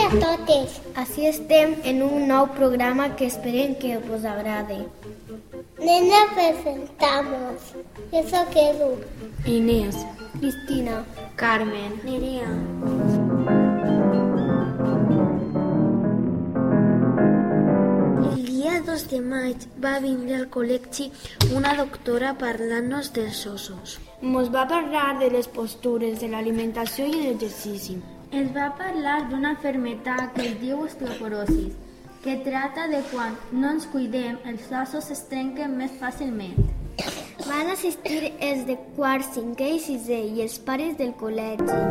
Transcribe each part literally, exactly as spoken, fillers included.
a totes. Així estem en un nou programa que esperem que us agrade. Nena, presentamos. Yo soy Edu. Inés. Cristina. Carmen. Nerea. El dia dos de maig va vindre al col·legi una doctora parlant-nos dels ossos. Ens va parlar de les postures, de l'alimentació i de l'exercici. Ens va parlar d'una malaltia que es diu osteoporosi, que tracta de quan no ens cuidem, els ossos es trenquen més fàcilment. Van assistir els de quart, cinquè i sisè i els pares del col·legi.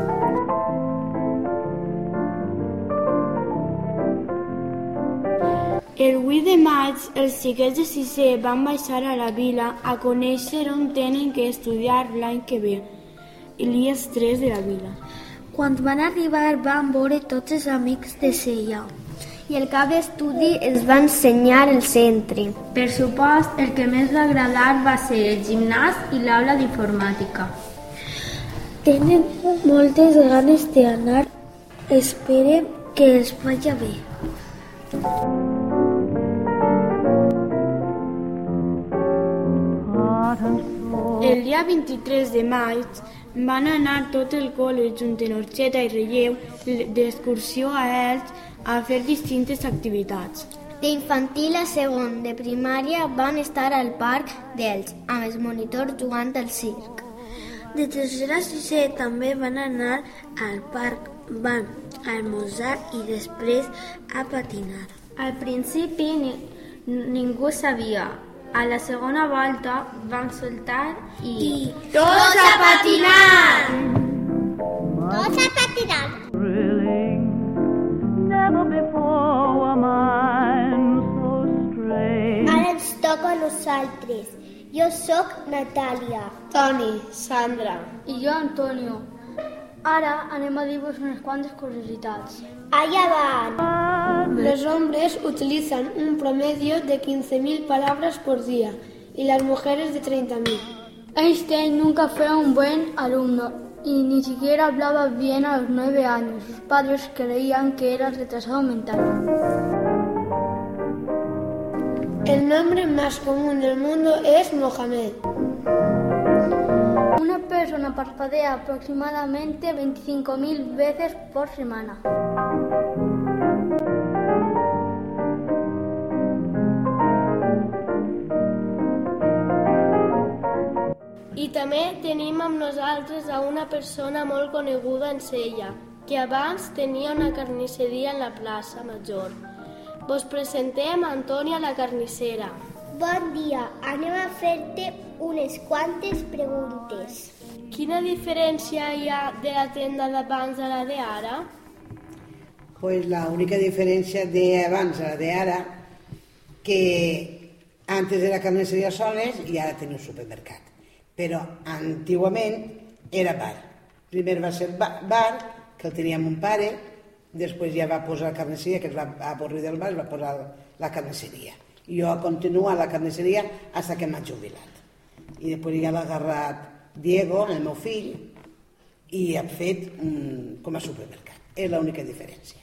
El vuit de maig, els xiquets de sisè van baixar a la vila a conèixer on tenen que estudiar l'any que ve, l'I S tres de la vila. Quan van arribar van veure tots els amics de Sella. I el cap d'estudi els va ensenyar el centre. Per supost, el que més va agradar va ser el gimnàs i l'aula d'informàtica. Tenen moltes ganes d'anar. Esperem que els vagi bé. El dia vint-i-tres de maig van anar tot el col·le junt en Orxeta i Relleu d'excursió a Elx a fer distintes activitats. D'infantil a segon de primària van estar al parc d'Elx amb els monitors jugant al circ. De tercera a sisè també van anar al parc, van almorzar i després a patinar. Al principi ni, ningú sabia. A la segona volta van saltar i... I... ¡Tots a patinar! ¡Tots a patinar! Ara ens toca a nosaltres. Jo sóc Natàlia. Toni, Sandra. I jo, Antonio. Ara anem a dir-vos unes quantes curiositats. Allá van. Los hombres utilizan un promedio de quince mil palabras por día y las mujeres de treinta mil. Einstein nunca fue un buen alumno y ni siquiera hablaba bien a los nueve años. Sus padres creían que era retrasado mental. El nombre más común del mundo es Mohamed. Una persona parpadea aproximadamente veinticinco mil veces por semana. I també tenim amb nosaltres a una persona molt coneguda en Sella, que abans tenia una carnisseria en la plaça Major. Vos presentem a Antònia la carnissera. Bon dia, anem a fer-te unes quantes preguntes. Quina diferència hi ha de la tenda d'abans a la d'ara? Pues la única diferència de abans a la de ara, que antes era carnisseria soles i ara teniu supermercat. Però antigament era bar. Primer va ser bar, que el tenia mon pare, després ja va posar carnisseria, que es va avorrir del bar, es va posar la carnisseria. Jo continuo a la carnisseria fins que m'ha jubilat. I després ja l'ha agarrat Diego, el meu fill, i ha fet um, com a supermercat. És l'única diferència.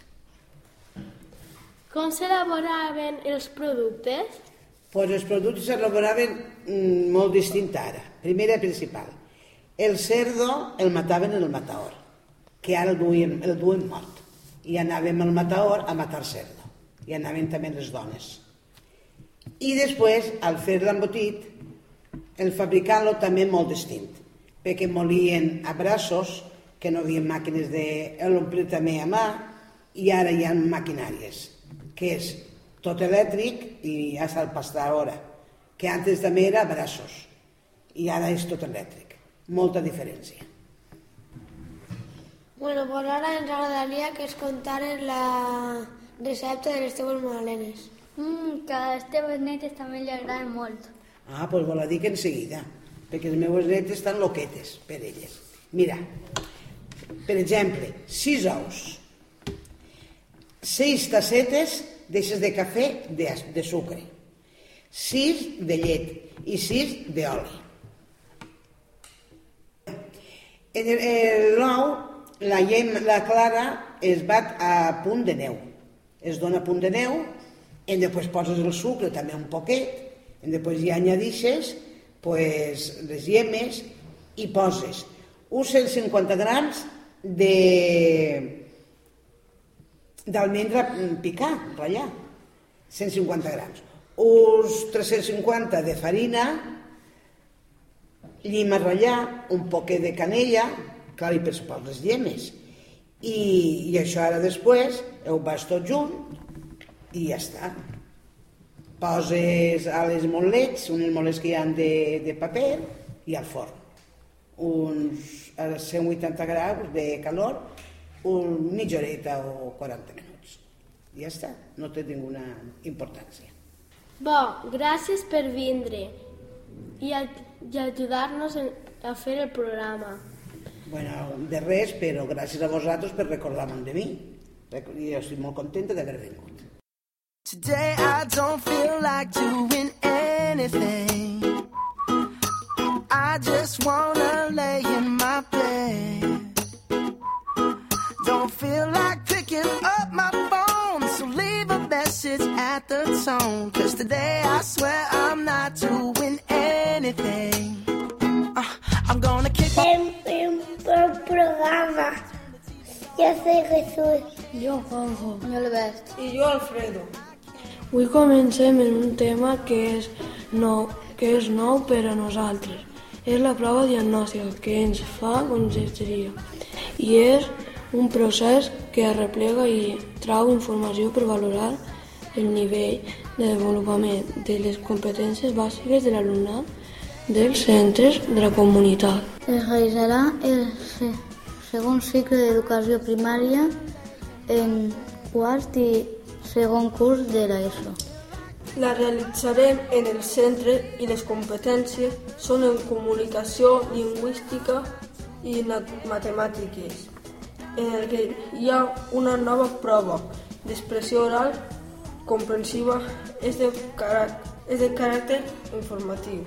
Com s'elaboraven els productes? Pues els productes s'elaboraven um, molt distint ara. Primera i principal. El cerdo el mataven en el mataor, que ara el duien, el duien mort. I anàvem al mataor a matar cerdo. I anaven també les dones. I després, al fer l'embotit, el fabricar-lo també molt distint, perquè molien a braços, que no hi havia màquines de l'omplir també a mà, i ara hi ha maquinàries, que és tot elèctric i ja se'l pasta ara, que antes també era a braços, i ara és tot elèctric. Molta diferència. Bueno, pues ara ens agradaria que es contaren la recepta de les teves magdalenes. Mm, que a les teves netes també li agraden molt. Ah, doncs pues vol dir que en seguida, perquè les meves netes estan loquetes per elles. Mira, per exemple, sis ous, sis tassetes d'eixes de cafè de, de sucre, sis de llet i sis d'oli. En l'ou, la, la clara es bat a punt de neu. Es dona a punt de neu, i després poses el sucre, també un poquet, i després hi añadixes pues, les llemes i poses uns cent cinquanta grams de d'almendra picar, ratllar, cent cinquanta grams. Uns tres-cents cinquanta de farina, llima ratllar, un poquet de canella, clar, i per supost les llemes. I, I això ara després ho vas tot junt i ja està. Poses a les molets, unes molets que hi ha de, de paper, i al forn. Uns a cent vuitanta graus de calor, un mitja horeta o quaranta minuts. I ja està, no té ninguna importància. Bo, gràcies per vindre i, a, i ajudar-nos a fer el programa. Bueno, de res, però gràcies a vosaltres per recordar-me de mi. Jo estic molt contenta d'haver vingut. Today I don't feel like doing anything. I just wanna lay in my bed. Don't feel like picking up my phone, so leave a message at the tone. Cause today I swear I'm not doing anything. uh, I'm gonna kick En, en el programa. Yo soy Jesús. Jo, Juanjo. Jo, Albert. I jo, Alfredo. Avui comencem en un tema que és nou, que és nou per a nosaltres. És la prova diagnòstica que ens fa conselleria i és un procés que arreplega i trau informació per valorar el nivell de desenvolupament de les competències bàsiques de l'alumnat dels centres de la comunitat. Es realitzarà el segon cicle d'educació primària en quart i segon curs de l'ESO. La realitzarem en el centre i les competències són en comunicació lingüística i matemàtiques, en el que hi ha una nova prova d'expressió oral comprensiva és de, caràcter, és de caràcter informatiu.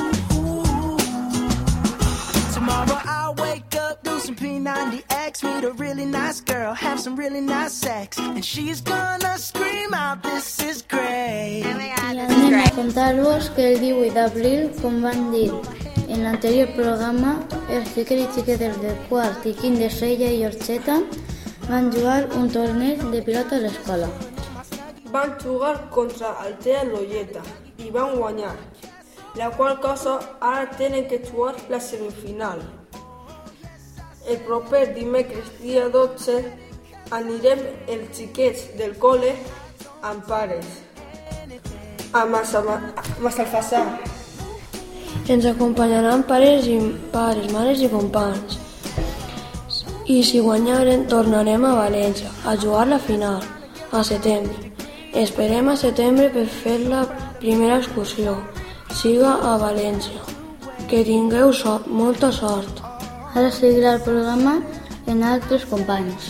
Tomorrow I'll wake up, do some P ninety X, meet a really nice girl, have some really nice sex, and she's gonna scream out, this is great. Anem a contar-vos que el divuit d'abril, com van dir en l'anterior programa, els xiquets i xiquetes del quart i quint de Sella i Orxeta van jugar un torneig de pilota a l'escola. Van jugar contra Altea Loyeta i van guanyar, la qual cosa ara tenen que jugar la semifinal. El proper dimecres, dia dotze, anirem els xiquets del col·le amb pares a Massalfassar. Ens acompanyaran pares i pares, mares i companys. I si guanyaren, tornarem a València a jugar la final, a setembre. Esperem a setembre per fer la primera excursió. Siga a València. Que tingueu sort, molta sort. Ara seguirà el programa en altres companys.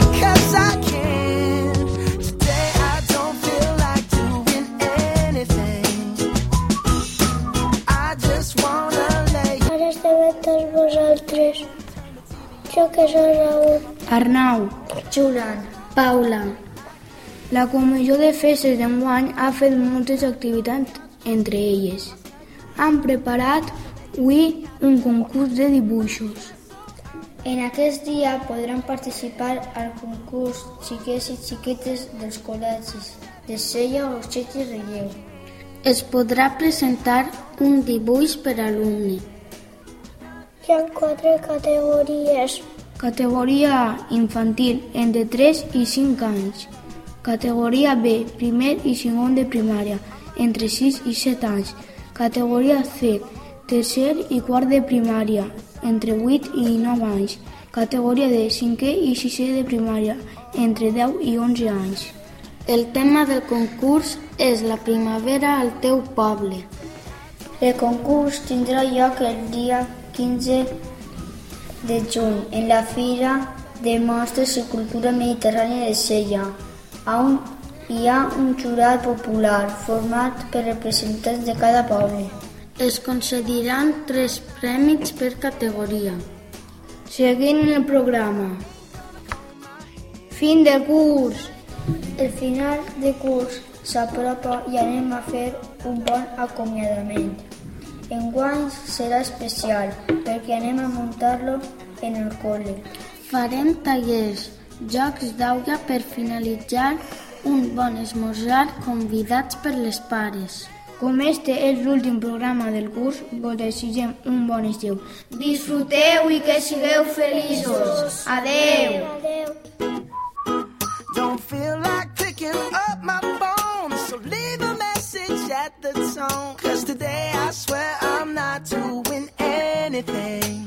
Ara esteu tots vosaltres. Jo que soc Raül. Arnau. Julián. Paula. La comissió de festes d'enguany ha fet moltes activitats entre elles. Han preparat avui un concurs de dibuixos. En aquest dia podran participar al concurs xiquets i xiquetes dels col·legis de Sella, Orxeta i Relleu. Es podrà presentar un dibuix per alumne. Hi ha quatre categories. Categoria A, infantil, entre tres i cinc anys. Categoria B, primer i segon de primària, entre sis i set anys. Categoria C, tercer i quart de primària, entre vuit i nou anys. Categoria D, cinquè i sisè de primària, entre deu i onze anys. El tema del concurs és la primavera al teu poble. El concurs tindrà lloc el dia quinze de juny en la Fira de Mostres i Cultura Mediterrània de Sella, on hi ha un jurat popular format per representants de cada poble. Es concediran tres premis per categoria. Seguint el programa. Fin del curs. El final de curs s'apropa i anem a fer un bon acomiadament. Enguany serà especial perquè anem a muntar-lo en el col·le. Farem tallers, jocs d'aula per finalitzar un bon esmorzar convidats per les pares. Com este és l'últim programa del curs, vos desitgem un bon estiu. Disfruteu i que sigueu feliços. Adeu! Don't feel like picking up my phone, so leave a message at the tone. Cause today I swear I'm not doing anything.